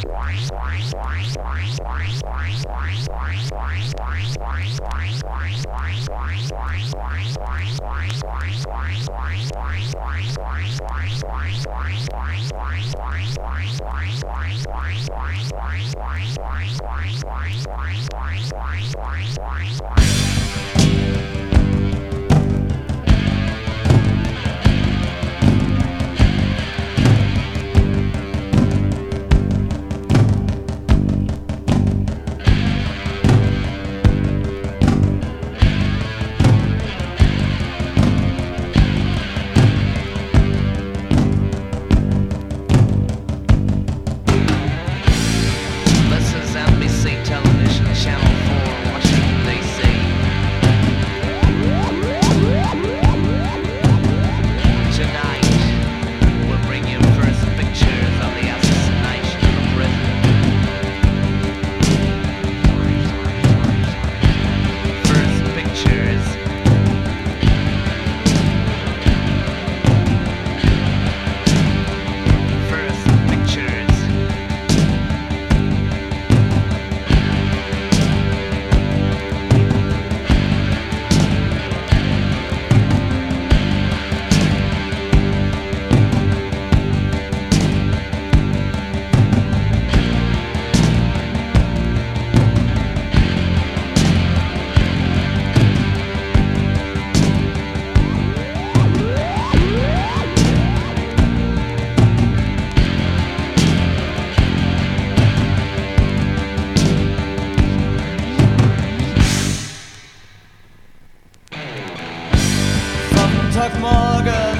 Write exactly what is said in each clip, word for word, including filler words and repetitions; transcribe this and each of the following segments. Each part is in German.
Sonntagmorgen,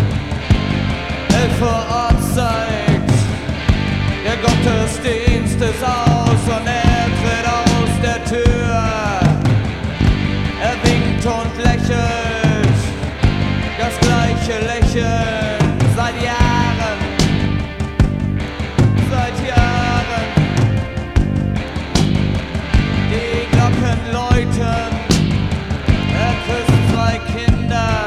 elf Uhr Ortszeit. Der Gottesdienst ist aus und er tritt aus der Tür. Er winkt und lächelt, das gleiche Lächeln seit Jahren, seit Jahren. Die Glocken läuten, er küsst zwei Kinder.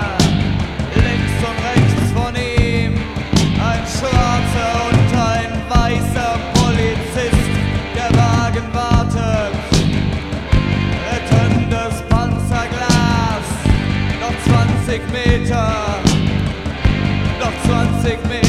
Schwarzer und ein weißer Polizist, der Wagen wartet, rettendes Panzerglas, noch zwanzig Meter, noch zwanzig Meter.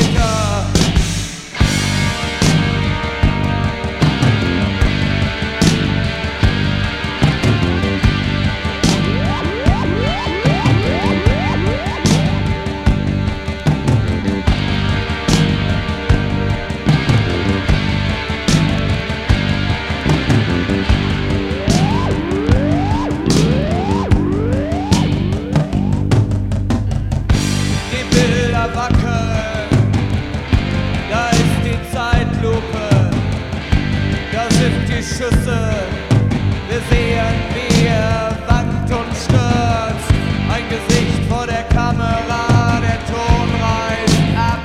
Wackeln, da ist die Zeitlupe, da sind die Schüsse, wir sehen, wie er wankt und stürzt, ein Gesicht vor der Kamera, der Ton reißt ab.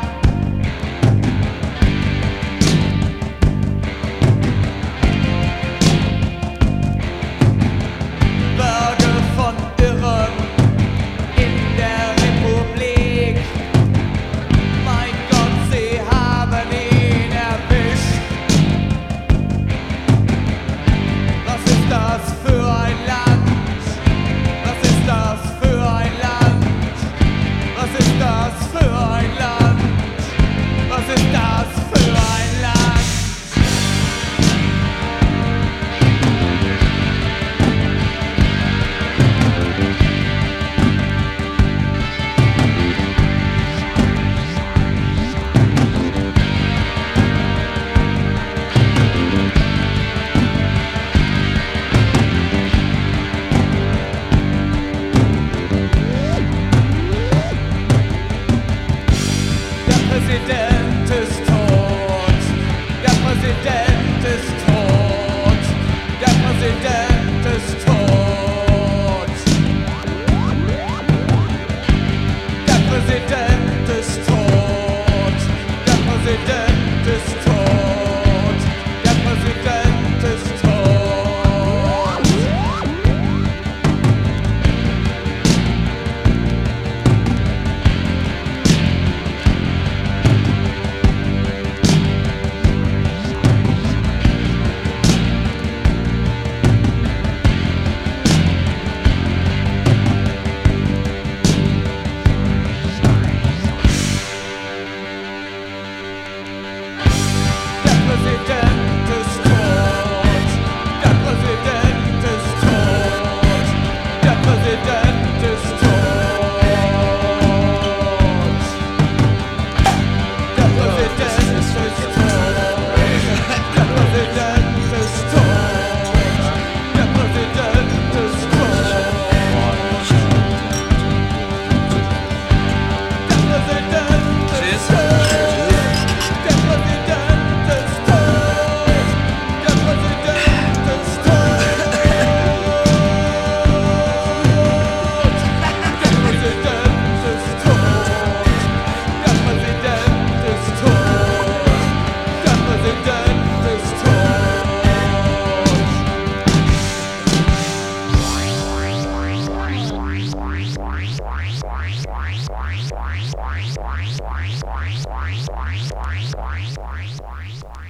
Berge von Irren in der Republik. Mein Gott, sie haben ihn erwischt. Was ist das für ein Why?